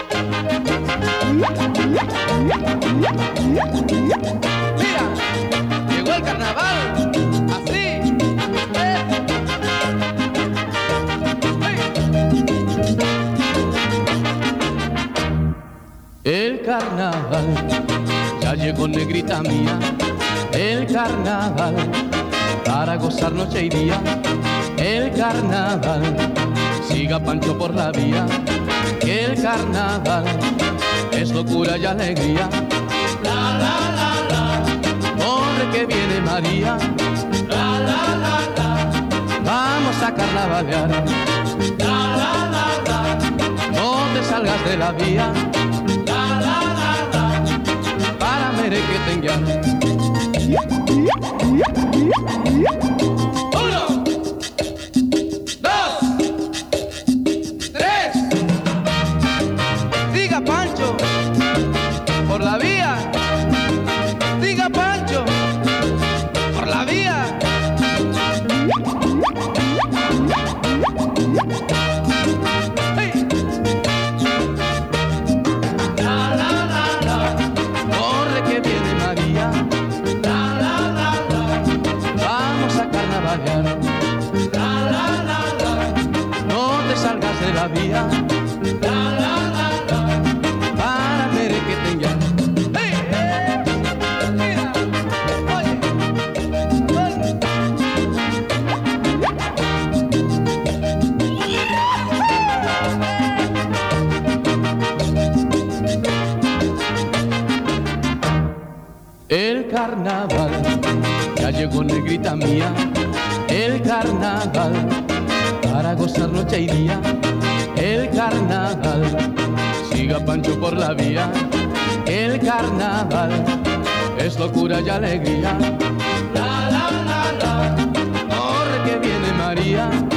Mira, llegó el carnaval, así. El carnaval ya llegó, negrita mía. El carnaval para gozar noche y día. El carnaval, siga Pancho por la vía. El carnaval es locura y alegría. La, la, la, la. Corre que viene María. La, la, la, la. Vamos a carnavalear. La, la, la, la. No te salgas de la vía. La, la, la, la. Para merequetenguear. Uno, dos, tres. Siga Pancho por la vía. Siga Pancho por la vía. Hey. La, la, la, la. Corre que viene María. La, la, la, la. Vamos a carnavalear. La, la, la, la. No te salgas de la vía. La, la, la, la. Para merequetenguear. ¡Hey! Mira, oye. El carnaval ya llegó, negrita mía. El carnaval para gozar noche y día. El carnaval, siga Pancho por la vía. El carnaval es locura y alegría. La, la, la, la. Corre que viene María.